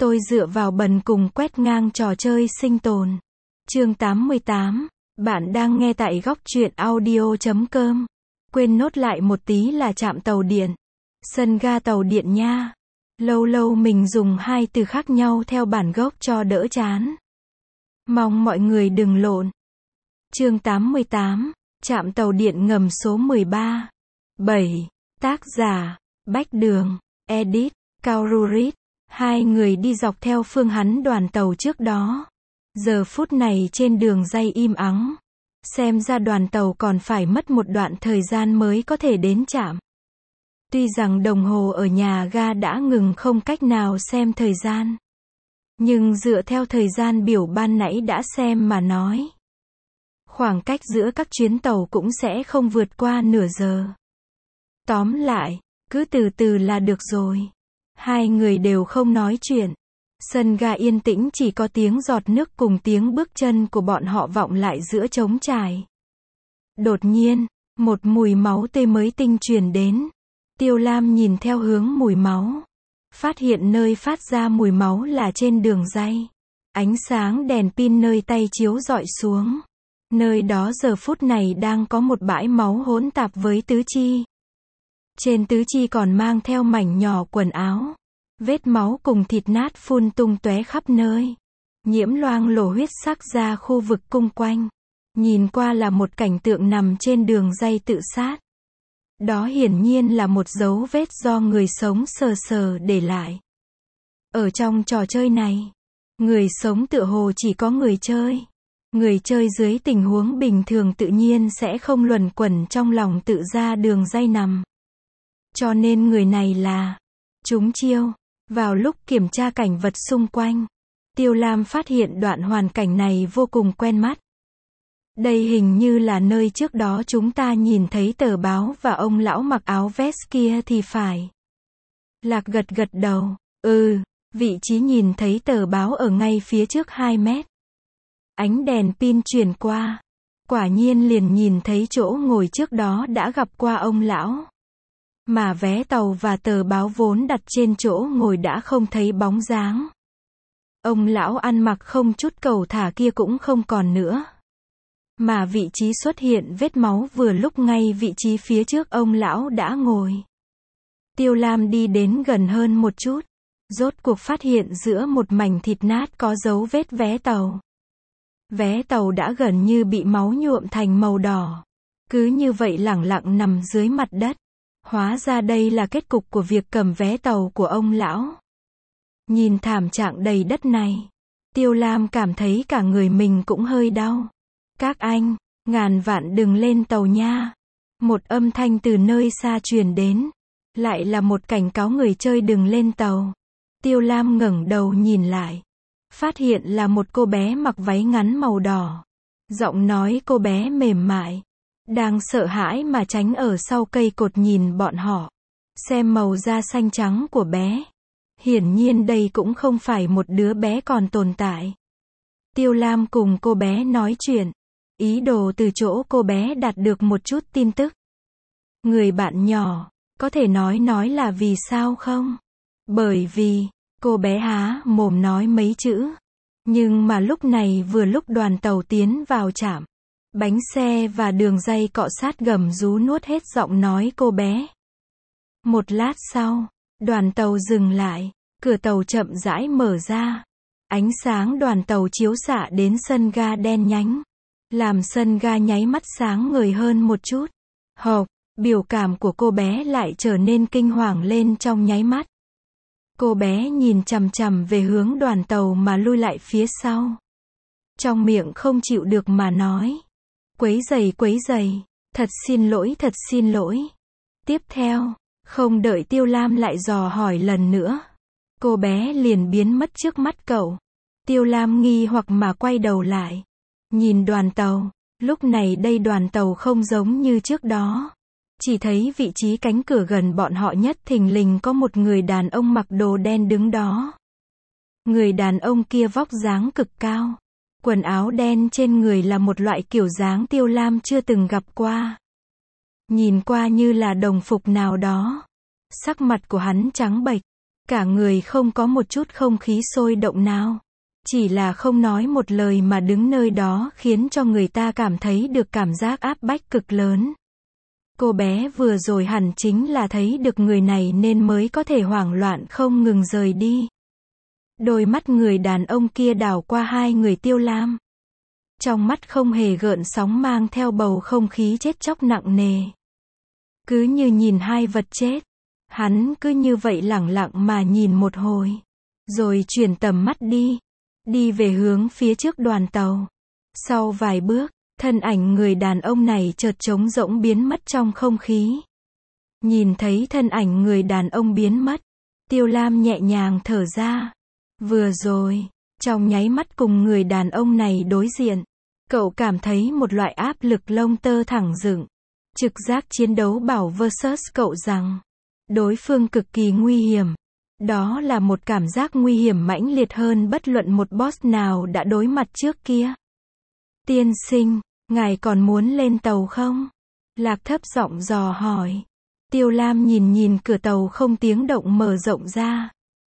Tôi dựa vào bần cùng quét ngang trò chơi sinh tồn. Chương 88. Bạn đang nghe tại góc truyện audio.com. Quên nốt lại một tí là trạm tàu điện. Sân ga tàu điện nha. Lâu lâu mình dùng hai từ khác nhau theo bản gốc cho đỡ chán. Mong mọi người đừng lộn. Chương 88. Trạm tàu điện ngầm số 13. 7. Tác giả: Bách Đường. Edit: Cao Rurit. Hai người đi dọc theo phương hắn đoàn tàu trước đó. Giờ phút này trên đường ray im ắng. Xem ra đoàn tàu còn phải mất một đoạn thời gian mới có thể đến trạm. Tuy rằng đồng hồ ở nhà ga đã ngừng không cách nào xem thời gian. Nhưng dựa theo thời gian biểu ban nãy đã xem mà nói. Khoảng cách giữa các chuyến tàu cũng sẽ không vượt qua nửa giờ. Tóm lại, cứ từ từ là được rồi. Hai người đều không nói chuyện. Sân ga yên tĩnh chỉ có tiếng giọt nước cùng tiếng bước chân của bọn họ vọng lại giữa trống trải. Đột nhiên, một mùi máu tươi mới tinh truyền đến. Tiêu Lam nhìn theo hướng mùi máu. Phát hiện nơi phát ra mùi máu là trên đường ray. Ánh sáng đèn pin nơi tay chiếu rọi xuống. Nơi đó giờ phút này đang có một bãi máu hỗn tạp với tứ chi. Trên tứ chi còn mang theo mảnh nhỏ quần áo. Vết máu cùng thịt nát phun tung tóe khắp nơi. Nhiễm loang lổ huyết sắc ra khu vực cung quanh. Nhìn qua là một cảnh tượng nằm trên đường ray tự sát. Đó hiển nhiên là một dấu vết do người sống sờ sờ để lại. Ở trong trò chơi này, người sống tựa hồ chỉ có người chơi. Người chơi dưới tình huống bình thường tự nhiên sẽ không luẩn quẩn trong lòng tự ra đường ray nằm. Cho nên người này là trúng chiêu. Vào lúc kiểm tra cảnh vật xung quanh, Tiêu Lam phát hiện đoạn hoàn cảnh này vô cùng quen mắt. Đây hình như là nơi trước đó chúng ta nhìn thấy tờ báo và ông lão mặc áo vest kia thì phải. Lạc gật gật đầu. Vị trí nhìn thấy tờ báo ở ngay phía trước 2 mét. Ánh đèn pin truyền qua. Quả nhiên liền nhìn thấy chỗ ngồi trước đó đã gặp qua ông lão. Mà vé tàu và tờ báo vốn đặt trên chỗ ngồi đã không thấy bóng dáng. Ông lão ăn mặc không chút cầu thả kia cũng không còn nữa. Mà vị trí xuất hiện vết máu vừa lúc ngay vị trí phía trước ông lão đã ngồi. Tiêu Lam đi đến gần hơn một chút. Rốt cuộc phát hiện giữa một mảnh thịt nát có dấu vết vé tàu. Vé tàu đã gần như bị máu nhuộm thành màu đỏ. Cứ như vậy lẳng lặng nằm dưới mặt đất. Hóa ra đây là kết cục của việc cầm vé tàu của ông lão. Nhìn thảm trạng đầy đất này, Tiêu Lam cảm thấy cả người mình cũng hơi đau. Các anh, ngàn vạn đừng lên tàu nha. Một âm thanh từ nơi xa truyền đến. Lại là một cảnh cáo người chơi đừng lên tàu. Tiêu Lam ngẩng đầu nhìn lại. Phát hiện là một cô bé mặc váy ngắn màu đỏ. Giọng nói cô bé mềm mại. Đang sợ hãi mà tránh ở sau cây cột nhìn bọn họ. Xem màu da xanh trắng của bé. Hiển nhiên đây cũng không phải một đứa bé còn tồn tại. Tiêu Lam cùng cô bé nói chuyện. Ý đồ từ chỗ cô bé đạt được một chút tin tức. Người bạn nhỏ, có thể nói là vì sao không? Bởi vì, cô bé há mồm nói mấy chữ. Nhưng mà lúc này vừa lúc đoàn tàu tiến vào trạm. Bánh xe và đường ray cọ sát gầm rú nuốt hết giọng nói cô bé. Một lát sau, đoàn tàu dừng lại, cửa tàu chậm rãi mở ra. Ánh sáng đoàn tàu chiếu xạ đến sân ga đen nhánh, làm sân ga nháy mắt sáng ngời hơn một chút. Hộp, biểu cảm của cô bé lại trở nên kinh hoàng lên trong nháy mắt. Cô bé nhìn chằm chằm về hướng đoàn tàu mà lui lại phía sau. Trong miệng không chịu được mà nói. Quấy giày, thật xin lỗi. Tiếp theo, không đợi Tiêu Lam lại dò hỏi lần nữa. Cô bé liền biến mất trước mắt cậu. Tiêu Lam nghi hoặc mà quay đầu lại. Nhìn đoàn tàu, lúc này đây đoàn tàu không giống như trước đó. Chỉ thấy vị trí cánh cửa gần bọn họ nhất thình lình có một người đàn ông mặc đồ đen đứng đó. Người đàn ông kia vóc dáng cực cao. Quần áo đen trên người là một loại kiểu dáng Tiêu Lam chưa từng gặp qua. Nhìn qua như là đồng phục nào đó. Sắc mặt của hắn trắng bệch. Cả người không có một chút không khí sôi động nào. Chỉ là không nói một lời mà đứng nơi đó khiến cho người ta cảm thấy được cảm giác áp bách cực lớn. Cô bé vừa rồi hẳn chính là thấy được người này nên mới có thể hoảng loạn không ngừng rời đi. Đôi mắt người đàn ông kia đảo qua hai người Tiêu Lam. Trong mắt không hề gợn sóng, mang theo bầu không khí chết chóc nặng nề. Cứ như nhìn hai vật chết. Hắn cứ như vậy lẳng lặng mà nhìn một hồi. Rồi chuyển tầm mắt đi. Đi về hướng phía trước đoàn tàu. Sau vài bước, thân ảnh người đàn ông này chợt trống rỗng biến mất trong không khí. Nhìn thấy thân ảnh người đàn ông biến mất, Tiêu Lam nhẹ nhàng thở ra. Vừa rồi, trong nháy mắt cùng người đàn ông này đối diện, cậu cảm thấy một loại áp lực lông tơ thẳng dựng. Trực giác chiến đấu bảo versus cậu rằng đối phương cực kỳ nguy hiểm. Đó là một cảm giác nguy hiểm mãnh liệt hơn bất luận một boss nào đã đối mặt trước kia. Tiên sinh, ngài còn muốn lên tàu không? Lạc thấp giọng dò hỏi. Tiêu Lam nhìn nhìn cửa tàu không tiếng động mở rộng ra.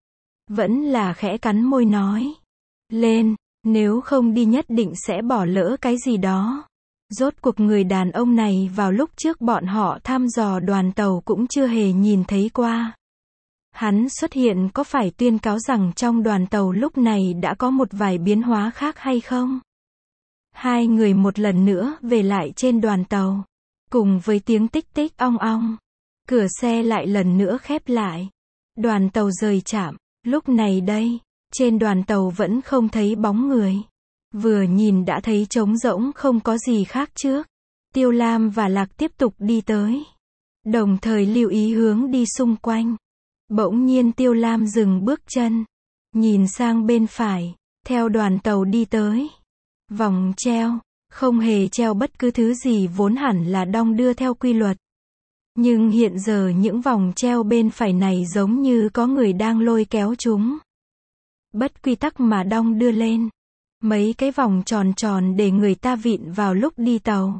Vẫn là khẽ cắn môi nói. Lên, nếu không đi nhất định sẽ bỏ lỡ cái gì đó. Rốt cuộc người đàn ông này vào lúc trước bọn họ thăm dò đoàn tàu cũng chưa hề nhìn thấy qua. Hắn xuất hiện có phải tuyên cáo rằng trong đoàn tàu lúc này đã có một vài biến hóa khác hay không? Hai người một lần nữa về lại trên đoàn tàu. Cùng với tiếng tích tích ong ong. Cửa xe lại lần nữa khép lại. Đoàn tàu rời trạm. Lúc này đây, trên đoàn tàu vẫn không thấy bóng người. Vừa nhìn đã thấy trống rỗng không có gì khác trước. Tiêu Lam và Lạc tiếp tục đi tới. Đồng thời lưu ý hướng đi xung quanh. Bỗng nhiên Tiêu Lam dừng bước chân. Nhìn sang bên phải. Theo đoàn tàu đi tới. Vòng treo. Không hề treo bất cứ thứ gì vốn hẳn là đong đưa theo quy luật. Nhưng hiện giờ những vòng treo bên phải này giống như có người đang lôi kéo chúng. Bất quy tắc mà đong đưa lên. Mấy cái vòng tròn tròn để người ta vịn vào lúc đi tàu.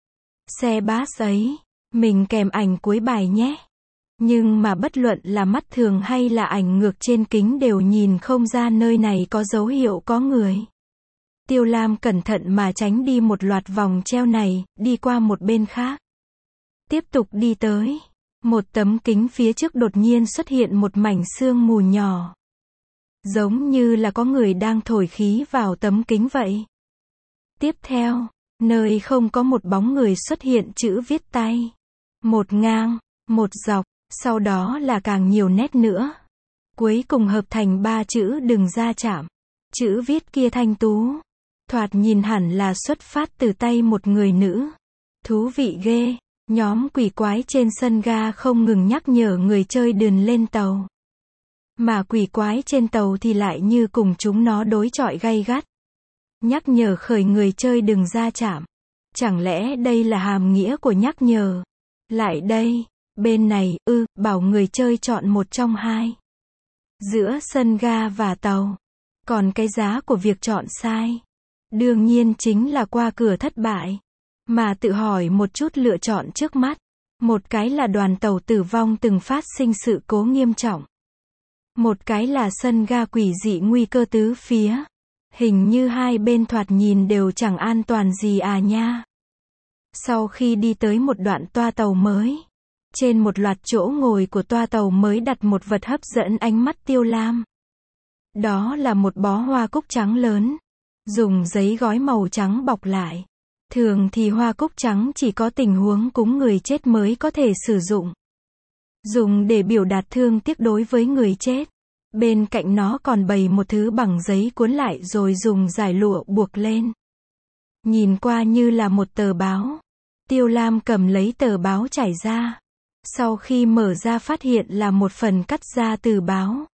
Xe bus ấy, mình kèm ảnh cuối bài nhé. Nhưng mà bất luận là mắt thường hay là ảnh ngược trên kính đều nhìn không ra nơi này có dấu hiệu có người. Tiêu Lam cẩn thận mà tránh đi một loạt vòng treo này, đi qua một bên khác. Tiếp tục đi tới. Một tấm kính phía trước đột nhiên xuất hiện một mảnh sương mù nhỏ. Giống như là có người đang thổi khí vào tấm kính vậy. Tiếp theo, nơi không có một bóng người xuất hiện chữ viết tay. Một ngang, một dọc, sau đó là càng nhiều nét nữa. Cuối cùng hợp thành 3 chữ đừng ra chạm. Chữ viết kia thanh tú. Thoạt nhìn hẳn là xuất phát từ tay một người nữ. Thú vị ghê. Nhóm quỷ quái trên sân ga không ngừng nhắc nhở người chơi đừng lên tàu. Mà quỷ quái trên tàu thì lại như cùng chúng nó đối chọi gay gắt. Nhắc nhở khởi người chơi đừng ra chạm. Chẳng lẽ đây là hàm nghĩa của nhắc nhở? Lại đây, bên này, bảo người chơi chọn một trong hai. Giữa sân ga và tàu. Còn cái giá của việc chọn sai. Đương nhiên chính là qua cửa thất bại. Mà tự hỏi một chút lựa chọn trước mắt. Một cái là đoàn tàu tử vong từng phát sinh sự cố nghiêm trọng. Một cái là sân ga quỷ dị nguy cơ tứ phía. Hình như hai bên thoạt nhìn đều chẳng an toàn gì à nha. Sau khi đi tới một đoạn toa tàu mới. Trên một loạt chỗ ngồi của toa tàu mới đặt một vật hấp dẫn ánh mắt Tiêu Lam. Đó là một bó hoa cúc trắng lớn. Dùng giấy gói màu trắng bọc lại. Thường thì hoa cúc trắng chỉ có tình huống cúng người chết mới có thể sử dụng. Dùng để biểu đạt thương tiếc đối với người chết. Bên cạnh nó còn bày một thứ bằng giấy cuốn lại rồi dùng dải lụa buộc lên. Nhìn qua như là một tờ báo. Tiêu Lam cầm lấy tờ báo trải ra. Sau khi mở ra phát hiện là một phần cắt ra từ báo.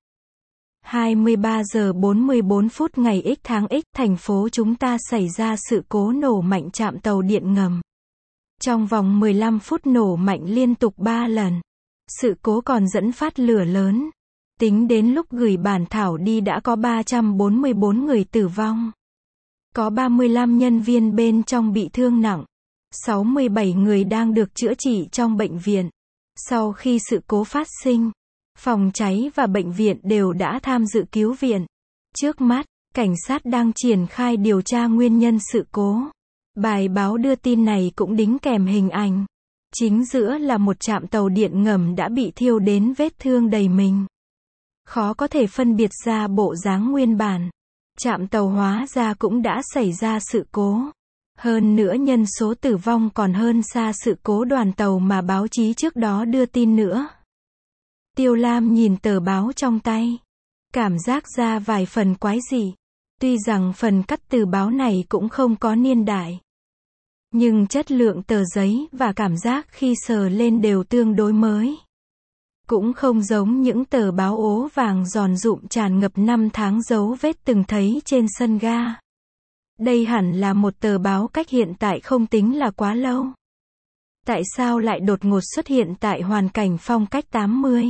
23 giờ 44 phút ngày X tháng X, thành phố chúng ta xảy ra sự cố nổ mạnh trạm tàu điện ngầm. Trong vòng 15 phút nổ mạnh liên tục 3 lần. Sự cố còn dẫn phát lửa lớn. Tính đến lúc gửi bản thảo đi đã có 344 người tử vong. Có 35 nhân viên bên trong bị thương nặng. 67 người đang được chữa trị trong bệnh viện. Sau khi sự cố phát sinh, Phòng cháy và bệnh viện đều đã tham dự cứu viện. Trước mắt, cảnh sát đang triển khai điều tra nguyên nhân sự cố. Bài báo đưa tin này cũng đính kèm hình ảnh. Chính giữa là một trạm tàu điện ngầm đã bị thiêu đến vết thương đầy mình. Khó có thể phân biệt ra bộ dáng nguyên bản. Trạm tàu hóa ra cũng đã xảy ra sự cố. Hơn nữa nhân số tử vong còn hơn xa sự cố đoàn tàu mà báo chí trước đó đưa tin nữa. Tiêu Lam nhìn tờ báo trong tay. Cảm giác ra vài phần quái dị. Tuy rằng phần cắt từ báo này cũng không có niên đại. Nhưng chất lượng tờ giấy và cảm giác khi sờ lên đều tương đối mới. Cũng không giống những tờ báo ố vàng giòn rụm tràn ngập năm tháng dấu vết từng thấy trên sân ga. Đây hẳn là một tờ báo cách hiện tại không tính là quá lâu. Tại sao lại đột ngột xuất hiện tại hoàn cảnh phong cách 80,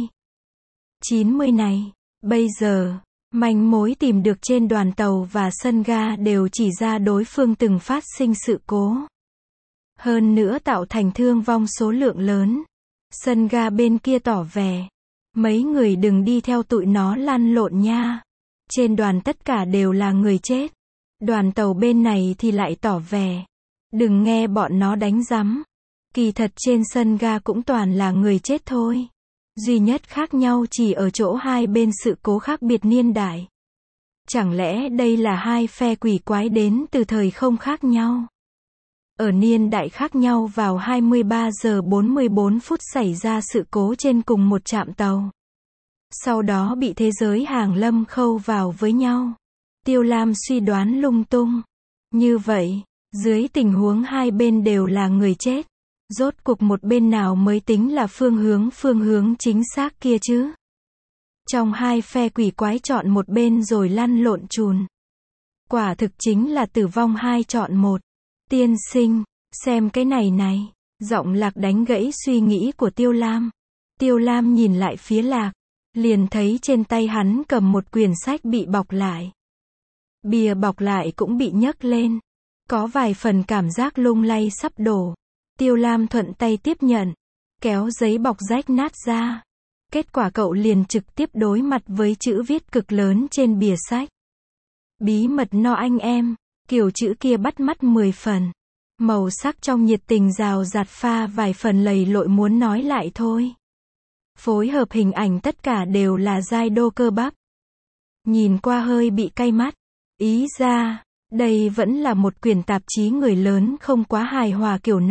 90 này? Bây giờ, manh mối tìm được trên đoàn tàu và sân ga đều chỉ ra đối phương từng phát sinh sự cố. Hơn nữa tạo thành thương vong số lượng lớn. Sân ga bên kia tỏ vẻ. Mấy người đừng đi theo tụi nó lăn lộn nha. Trên đoàn tất cả đều là người chết. Đoàn tàu bên này thì lại tỏ vẻ. Đừng nghe bọn nó đánh rắm. Kỳ thật trên sân ga cũng toàn là người chết thôi. Duy nhất khác nhau chỉ ở chỗ hai bên sự cố khác biệt niên đại. Chẳng lẽ đây là hai phe quỷ quái đến từ thời không khác nhau? Ở niên đại khác nhau vào 23 giờ 44 phút xảy ra sự cố trên cùng một trạm tàu. Sau đó bị thế giới hàng lâm khâu vào với nhau. Tiêu Lam suy đoán lung tung. Như vậy, dưới tình huống hai bên đều là người chết, rốt cuộc một bên nào mới tính là phương hướng chính xác kia chứ? Trong hai phe quỷ quái chọn một bên rồi lăn lộn chùn. Quả thực chính là tử vong hai chọn một. Tiên sinh, xem cái này. Giọng Lạc đánh gãy suy nghĩ của Tiêu Lam. Tiêu Lam nhìn lại phía Lạc, liền thấy trên tay hắn cầm một quyển sách bị bọc lại. Bìa bọc lại cũng bị nhấc lên. Có vài phần cảm giác lung lay sắp đổ. Tiêu Lam thuận tay tiếp nhận, kéo giấy bọc rách nát ra. Kết quả cậu liền trực tiếp đối mặt với chữ viết cực lớn trên bìa sách. Bí mật no anh em, kiểu chữ kia bắt mắt 10 phần. Màu sắc trong nhiệt tình rào rạt pha vài phần lầy lội muốn nói lại thôi. Phối hợp hình ảnh tất cả đều là giai đô cơ bắp. Nhìn qua hơi bị cay mắt. Ý ra, đây vẫn là một quyển tạp chí người lớn không quá hài hòa kiểu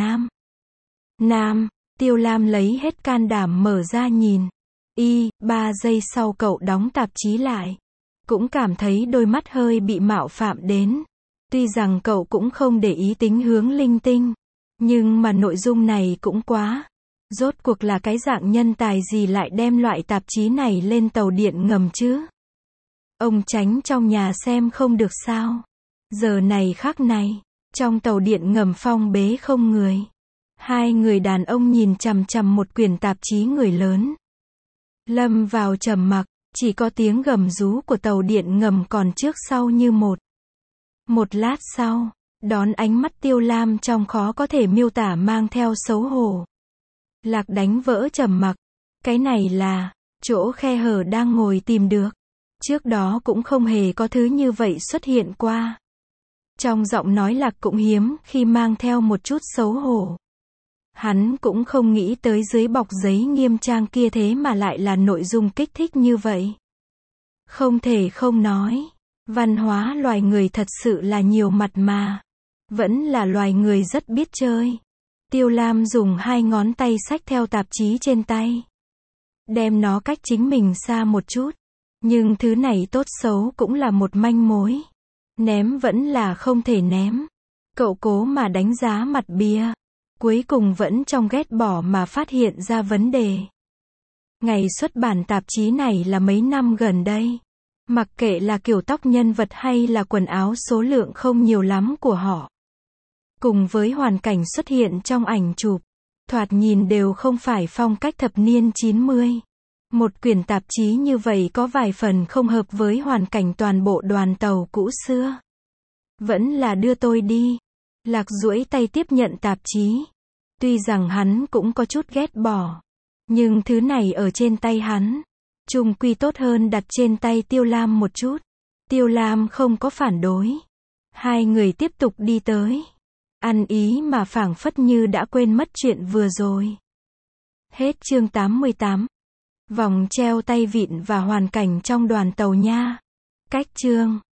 nam. Tiêu Lam lấy hết can đảm mở ra nhìn. 3 giây sau cậu đóng tạp chí lại. Cũng cảm thấy đôi mắt hơi bị mạo phạm đến. Tuy rằng cậu cũng không để ý tính hướng linh tinh. Nhưng mà nội dung này cũng quá. Rốt cuộc là cái dạng nhân tài gì lại đem loại tạp chí này lên tàu điện ngầm chứ? Ông tránh trong nhà xem không được sao? Giờ này khắc này, trong tàu điện ngầm phong bế không người. Hai người đàn ông nhìn chằm chằm một quyển tạp chí người lớn. Lâm vào trầm mặc, chỉ có tiếng gầm rú của tàu điện ngầm còn trước sau như một. Một lát sau, đón ánh mắt Tiêu Lam trong khó có thể miêu tả mang theo xấu hổ. Lạc đánh vỡ trầm mặc. Cái này là chỗ khe hở đang ngồi tìm được. Trước đó cũng không hề có thứ như vậy xuất hiện qua. Trong giọng nói Lạc cũng hiếm khi mang theo một chút xấu hổ. Hắn cũng không nghĩ tới dưới bọc giấy nghiêm trang kia thế mà lại là nội dung kích thích như vậy. Không thể không nói, văn hóa loài người thật sự là nhiều mặt mà. Vẫn là loài người rất biết chơi. Tiêu Lam dùng hai ngón tay xách theo tạp chí trên tay. Đem nó cách chính mình xa một chút. Nhưng thứ này tốt xấu cũng là một manh mối. Ném vẫn là không thể ném. Cậu cố mà đánh giá mặt bìa. Cuối cùng vẫn trong ghét bỏ mà phát hiện ra vấn đề. Ngày xuất bản tạp chí này là mấy năm gần đây. Mặc kệ là kiểu tóc nhân vật hay là quần áo số lượng không nhiều lắm của họ. Cùng với hoàn cảnh xuất hiện trong ảnh chụp. Thoạt nhìn đều không phải phong cách thập niên 90. Một quyển tạp chí như vậy có vài phần không hợp với hoàn cảnh toàn bộ đoàn tàu cũ xưa. Vẫn là đưa tôi đi. Lạc duỗi tay tiếp nhận tạp chí. Tuy rằng hắn cũng có chút ghét bỏ. Nhưng thứ này ở trên tay hắn. Chung quy tốt hơn đặt trên tay Tiêu Lam một chút. Tiêu Lam không có phản đối. Hai người tiếp tục đi tới. Ăn ý mà phảng phất như đã quên mất chuyện vừa rồi. Hết chương 88. Vòng treo tay vịn và hoàn cảnh trong đoàn tàu nha. Cách chương